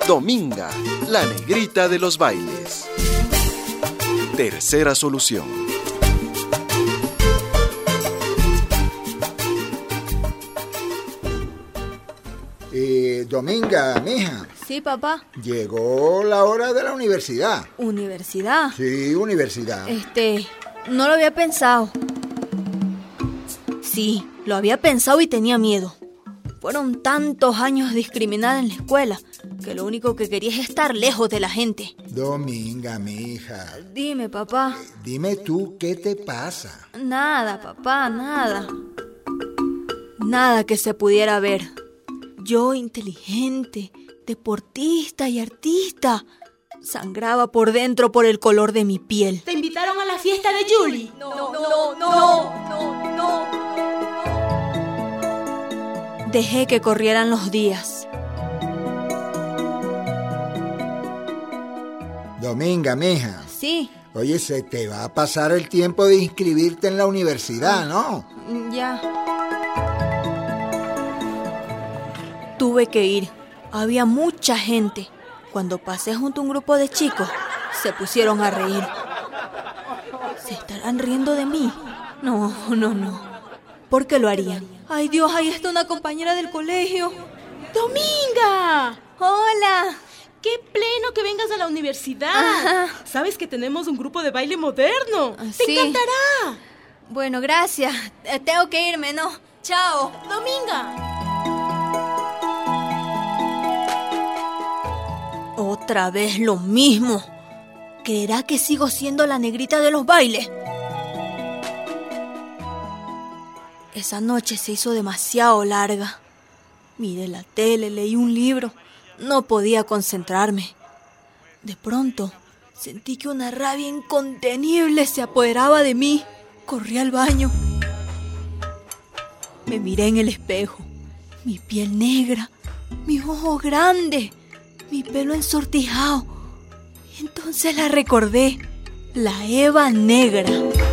Dominga, la negrita de los bailes. Tercera solución. Dominga, mija. Sí, papá. Llegó la hora de la universidad. ¿Universidad? Sí, universidad. No lo había pensado. Sí, lo había pensado y tenía miedo. Fueron tantos años discriminada en la escuela que lo único que quería es estar lejos de la gente. Dominga, mija. Dime, papá. Dime tú, ¿qué te pasa? Nada, papá, nada. Nada que se pudiera ver. Yo, inteligente, deportista y artista, sangraba por dentro por el color de mi piel. ¿Te invitaron a la fiesta de Julie? No. Dejé que corrieran los días. Dominga, mija. Sí. Oye, se te va a pasar el tiempo de inscribirte en la universidad, ¿no? Ya. Tuve que ir. Había mucha gente. Cuando pasé junto a un grupo de chicos, se pusieron a reír. ¿Se estarán riendo de mí? No. ¿Por qué lo harían? Ay, Dios, ahí está una compañera del colegio. ¡Dominga! ¡Hola! ¡Qué pleno que vengas a la universidad! Ajá. Sabes que tenemos un grupo de baile moderno. Sí. ¡Te encantará! Bueno, gracias. Tengo que irme, ¿no? ¡Chao! ¡Dominga! Otra vez lo mismo. ¿Creerá que sigo siendo la negrita de los bailes? Esa noche se hizo demasiado larga. Miré la tele, leí un libro. No podía concentrarme. De pronto, sentí que una rabia incontenible se apoderaba de mí. Corrí al baño. Me miré en el espejo. Mi piel negra, mis ojos grandes, mi pelo ensortijado. Entonces la recordé, la Eva negra.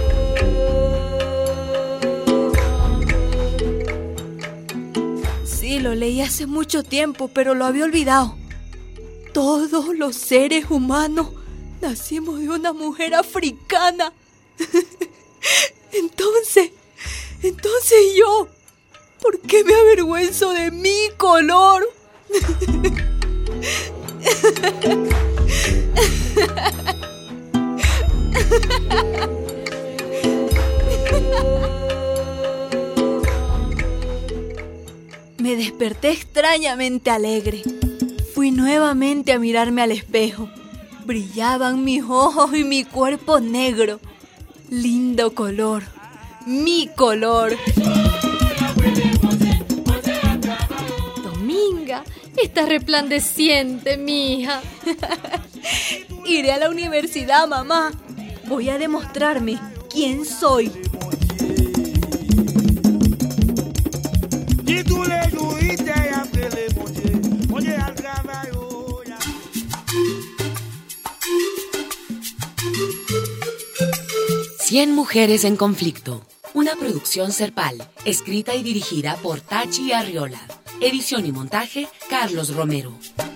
Sí, lo leí hace mucho tiempo, pero lo había olvidado. Todos los seres humanos nacimos de una mujer africana. Entonces yo, ¿por qué me avergüenzo de mi color? Me desperté extrañamente alegre. Fui nuevamente a mirarme al espejo. Brillaban mis ojos y mi cuerpo negro. Lindo color. Mi color. Dominga, estás resplandeciente, mija. Iré a la universidad, mamá. Voy a demostrarme quién soy. Cien mujeres en conflicto. Una producción Serpal, escrita y dirigida por Tachi Arriola. Edición y montaje, Carlos Romero.